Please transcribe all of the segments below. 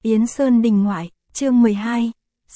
Yến Sơn Đình Ngoại, chương 12,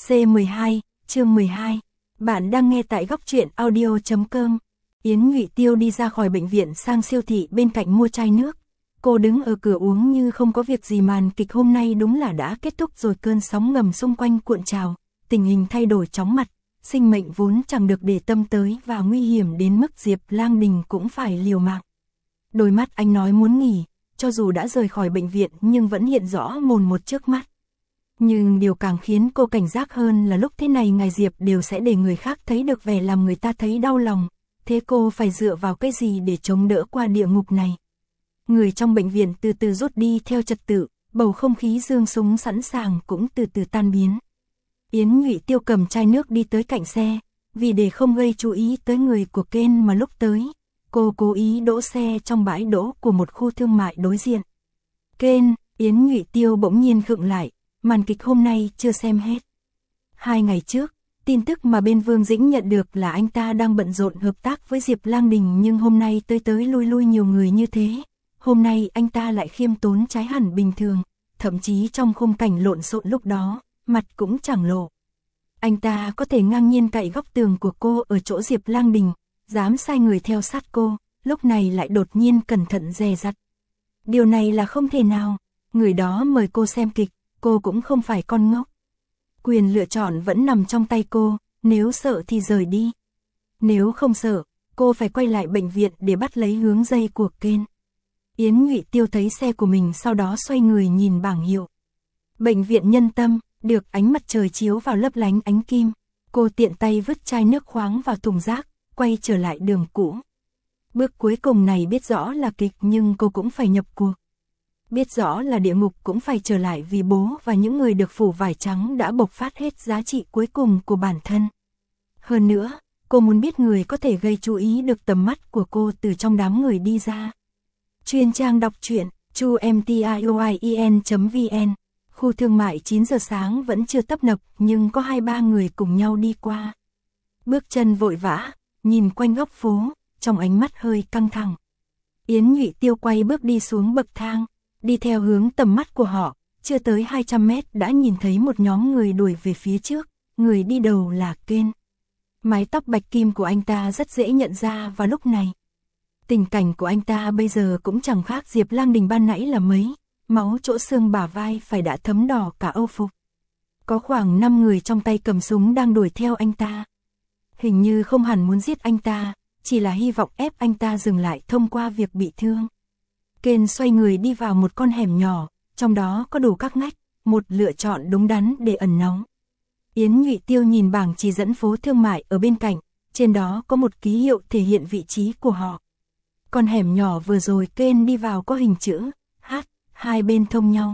C12, chương 12. Bạn đang nghe tại góc truyện audio.com. Yến Nhụy Tiêu đi ra khỏi bệnh viện sang siêu thị bên cạnh mua chai nước. Cô đứng ở cửa uống như không có việc gì. Màn kịch hôm nay đúng là đã kết thúc rồi. Cơn sóng ngầm xung quanh cuộn trào, tình hình thay đổi chóng mặt, sinh mệnh vốn chẳng được để tâm tới và nguy hiểm đến mức Diệp Lang Đình cũng phải liều mạng. Đôi mắt anh nói muốn nghỉ, cho dù đã rời khỏi bệnh viện nhưng vẫn hiện rõ mồn một trước mắt. Nhưng điều càng khiến cô cảnh giác hơn là lúc thế này ngài Diệp đều sẽ để người khác thấy được vẻ làm người ta thấy đau lòng. Thế cô phải dựa vào cái gì để chống đỡ qua địa ngục này? Người trong bệnh viện từ từ rút đi theo trật tự, bầu không khí giương súng sẵn sàng cũng từ từ tan biến. Yến Nhụy Tiêu cầm chai nước đi tới cạnh xe, vì để không gây chú ý tới người của Ken mà lúc tới, cô cố ý đỗ xe trong bãi đỗ của một khu thương mại đối diện. Ken, Yến Nhụy Tiêu bỗng nhiên khựng lại, màn kịch hôm nay chưa xem hết. 2 ngày trước, tin tức mà bên Vương Dĩnh nhận được là anh ta đang bận rộn hợp tác với Diệp Lang Đình, nhưng hôm nay tới lui nhiều người như thế. Hôm nay anh ta lại khiêm tốn trái hẳn bình thường, thậm chí trong khung cảnh lộn xộn lúc đó, mặt cũng chẳng lộ. Anh ta có thể ngang nhiên cậy góc tường của cô ở chỗ Diệp Lang Đình, dám sai người theo sát cô, lúc này lại đột nhiên cẩn thận dè dặt. Điều này là không thể nào, người đó mời cô xem kịch, cô cũng không phải con ngốc. Quyền lựa chọn vẫn nằm trong tay cô, nếu sợ thì rời đi. Nếu không sợ, cô phải quay lại bệnh viện để bắt lấy hướng dây của Ken. Yến Nhụy Tiêu thấy xe của mình, sau đó xoay người nhìn bảng hiệu. Bệnh viện Nhân Tâm, được ánh mặt trời chiếu vào lấp lánh ánh kim. Cô tiện tay vứt chai nước khoáng vào thùng rác, quay trở lại đường cũ. Bước cuối cùng này biết rõ là kịch nhưng cô cũng phải nhập cuộc. Biết rõ là địa ngục cũng phải trở lại vì bố và những người được phủ vải trắng đã bộc phát hết giá trị cuối cùng của bản thân. Hơn nữa, cô muốn biết người có thể gây chú ý được tầm mắt của cô từ trong đám người đi ra. Chuyên trang đọc truyện, chumtioin.vn. Khu thương mại 9 giờ sáng vẫn chưa tấp nập nhưng có 2-3 người cùng nhau đi qua. Bước chân vội vã, nhìn quanh góc phố, trong ánh mắt hơi căng thẳng. Yến Nhụy Tiêu quay bước đi xuống bậc thang, đi theo hướng tầm mắt của họ, chưa tới 200 mét đã nhìn thấy một nhóm người đuổi về phía trước, người đi đầu là Ken. Mái tóc bạch kim của anh ta rất dễ nhận ra vào lúc này. Tình cảnh của anh ta bây giờ cũng chẳng khác Diệp Lang Đình ban nãy là mấy, máu chỗ xương bả vai phải đã thấm đỏ cả âu phục. Có khoảng 5 người trong tay cầm súng đang đuổi theo anh ta. Hình như không hẳn muốn giết anh ta, chỉ là hy vọng ép anh ta dừng lại thông qua việc bị thương. Ken xoay người đi vào một con hẻm nhỏ, trong đó có đủ các ngách, một lựa chọn đúng đắn để ẩn náu. Yến Nhụy Tiêu nhìn bảng chỉ dẫn phố thương mại ở bên cạnh, trên đó có một ký hiệu thể hiện vị trí của họ. Con hẻm nhỏ vừa rồi Ken đi vào có hình chữ H, hai bên thông nhau.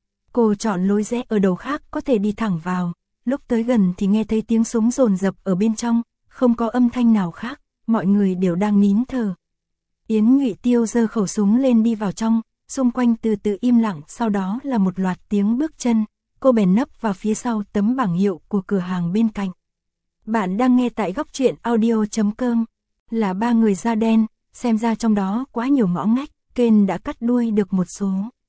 Cô chọn lối rẽ ở đầu khác có thể đi thẳng vào, lúc tới gần thì nghe thấy tiếng súng dồn dập ở bên trong, không có âm thanh nào khác, mọi người đều đang nín thở. Yến Nhụy Tiêu giơ khẩu súng lên đi vào trong, xung quanh từ từ im lặng, sau đó là một loạt tiếng bước chân, cô bèn nấp vào phía sau tấm bảng hiệu của cửa hàng bên cạnh. Bạn đang nghe tại góc truyện audio.com. Là 3 người da đen, xem ra trong đó quá nhiều ngõ ngách, Ken đã cắt đuôi được một số.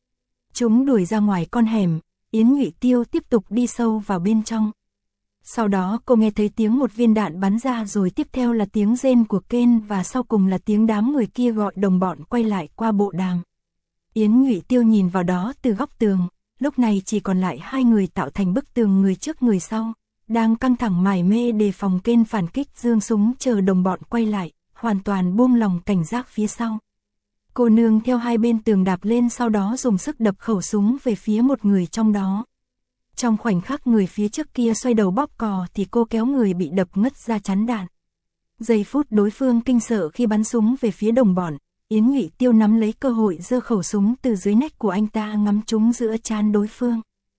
Chúng đuổi ra ngoài con hẻm, Yến Nhụy Tiêu tiếp tục đi sâu vào bên trong. Sau đó cô nghe thấy tiếng một viên đạn bắn ra, rồi tiếp theo là tiếng rên của Ken và sau cùng là tiếng đám người kia gọi đồng bọn quay lại qua bộ đàm. Yến Nhụy Tiêu nhìn vào đó từ góc tường, lúc này chỉ còn lại 2 người tạo thành bức tường, người trước người sau, đang căng thẳng mải mê đề phòng Ken phản kích, giương súng chờ đồng bọn quay lại, hoàn toàn buông lòng cảnh giác phía sau. Cô nương theo hai bên tường đạp lên, sau đó dùng sức đập khẩu súng về phía một người trong đó. Trong khoảnh khắc người phía trước kia xoay đầu bóp cò thì cô kéo người bị đập ngất ra chắn đạn. Giây phút đối phương kinh sợ khi bắn súng về phía đồng bọn, Yến Nhụy Tiêu nắm lấy cơ hội giơ khẩu súng từ dưới nách của anh ta ngắm trúng giữa trán đối phương.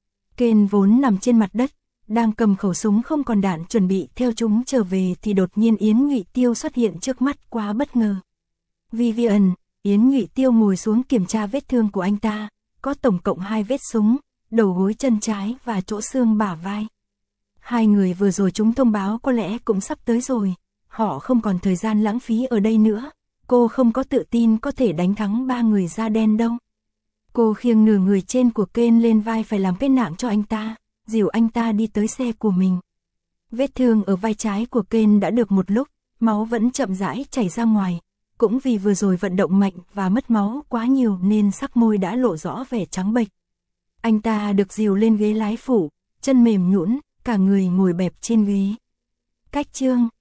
Ken vốn nằm trên mặt đất, đang cầm khẩu súng không còn đạn chuẩn bị theo chúng trở về thì đột nhiên Yến Nhụy Tiêu xuất hiện trước mắt, quá bất ngờ. Vivian, Yến Nhụy Tiêu ngồi xuống kiểm tra vết thương của anh ta, có tổng cộng 2 vết súng, đầu gối chân trái và chỗ xương bả vai. 2 người vừa rồi chúng thông báo có lẽ cũng sắp tới rồi, họ không còn thời gian lãng phí ở đây nữa, cô không có tự tin có thể đánh thắng 3 người da đen đâu. Cô khiêng nửa người trên của Ken lên vai phải làm cái nạng cho anh ta, dìu anh ta đi tới xe của mình. Vết thương ở vai trái của Ken đã được một lúc, máu vẫn chậm rãi chảy ra ngoài. Cũng vì vừa rồi vận động mạnh và mất máu quá nhiều nên sắc môi đã lộ rõ vẻ trắng bệch. Anh ta được dìu lên ghế lái phụ, chân mềm nhũn, cả người ngồi bẹp trên ghế. Cách chương